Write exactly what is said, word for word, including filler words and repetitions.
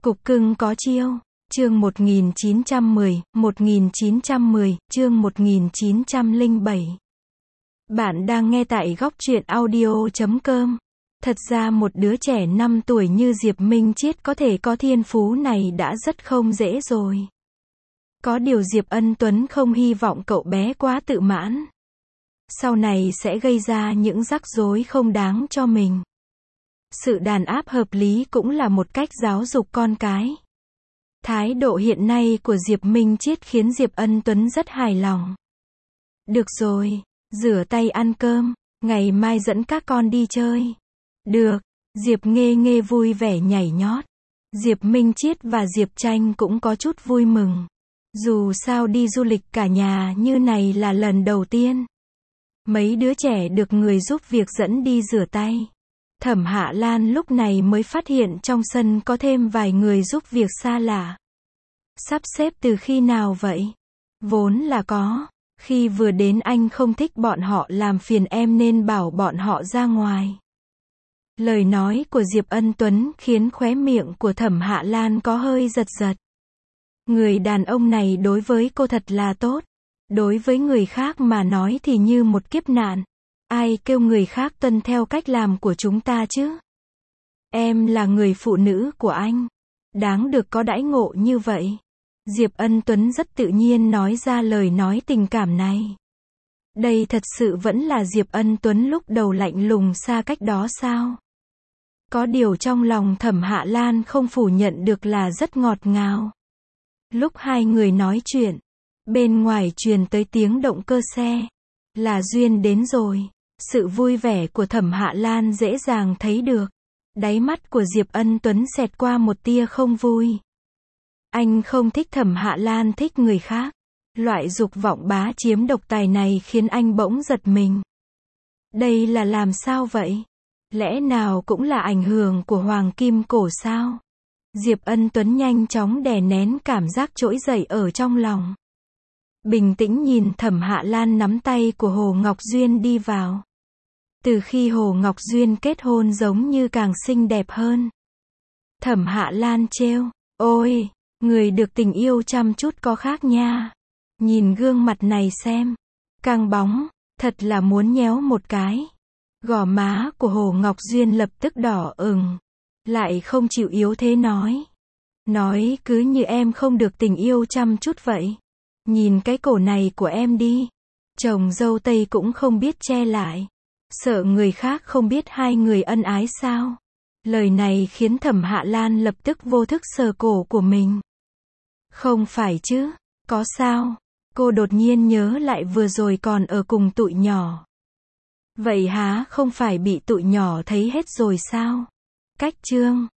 Cục cưng có chiêu. Chương một nghìn chín trăm mười, một nghìn chín trăm mười, chương một nghìn chín trăm lẻ bảy. Bạn đang nghe tại góc truyện audio chấm com. Thật ra một đứa trẻ năm tuổi như Diệp Minh Chiết có thể có thiên phú này đã rất không dễ rồi. Có điều Diệp Ân Tuấn không hy vọng cậu bé quá tự mãn. Sau này sẽ gây ra những rắc rối không đáng cho mình. Sự đàn áp hợp lý cũng là một cách giáo dục con cái. Thái độ hiện nay của Diệp Minh Chiết khiến Diệp Ân Tuấn rất hài lòng. Được rồi, rửa tay ăn cơm, ngày mai dẫn các con đi chơi. Được, Diệp Nghê Nghê vui vẻ nhảy nhót. Diệp Minh Chiết và Diệp Tranh cũng có chút vui mừng. Dù sao đi du lịch cả nhà như này là lần đầu tiên. Mấy đứa trẻ được người giúp việc dẫn đi rửa tay. Thẩm Hạ Lan lúc này mới phát hiện trong sân có thêm vài người giúp việc xa lạ. Sắp xếp từ khi nào vậy? Vốn là có. Khi vừa đến anh không thích bọn họ làm phiền em nên bảo bọn họ ra ngoài. Lời nói của Diệp Ân Tuấn khiến khóe miệng của Thẩm Hạ Lan có hơi giật giật. Người đàn ông này đối với cô thật là tốt. Đối với người khác mà nói thì như một kiếp nạn. Ai kêu người khác tuân theo cách làm của chúng ta chứ? Em là người phụ nữ của anh. Đáng được có đãi ngộ như vậy. Diệp Ân Tuấn rất tự nhiên nói ra lời nói tình cảm này. Đây thật sự vẫn là Diệp Ân Tuấn lúc đầu lạnh lùng xa cách đó sao? Có điều trong lòng Thẩm Hạ Lan không phủ nhận được là rất ngọt ngào. Lúc hai người nói chuyện, bên ngoài truyền tới tiếng động cơ xe. Là Duyên đến rồi. Sự vui vẻ của Thẩm Hạ Lan dễ dàng thấy được. Đáy mắt của Diệp Ân Tuấn xẹt qua một tia không vui. Anh không thích Thẩm Hạ Lan thích người khác. Loại dục vọng bá chiếm độc tài này khiến anh bỗng giật mình. Đây là làm sao vậy? Lẽ nào cũng là ảnh hưởng của Hoàng Kim Cổ sao? Diệp Ân Tuấn nhanh chóng đè nén cảm giác trỗi dậy ở trong lòng. Bình tĩnh nhìn Thẩm Hạ Lan nắm tay của Hồ Ngọc Duyên đi vào. Từ khi Hồ Ngọc Duyên kết hôn giống như càng xinh đẹp hơn. Thẩm Hạ Lan trêu, ôi, người được tình yêu chăm chút có khác nha. Nhìn gương mặt này xem, căng bóng, thật là muốn nhéo một cái. Gò má của Hồ Ngọc Duyên lập tức đỏ ửng, lại không chịu yếu thế nói. Nói cứ như em không được tình yêu chăm chút vậy. Nhìn cái cổ này của em đi. Chồng dâu Tây cũng không biết che lại. Sợ người khác không biết hai người ân ái sao? Lời này khiến Thẩm Hạ Lan lập tức vô thức sờ cổ của mình. Không phải chứ, có sao? Cô đột nhiên nhớ lại vừa rồi còn ở cùng tụi nhỏ. Vậy há không phải bị tụi nhỏ thấy hết rồi sao? Cách chương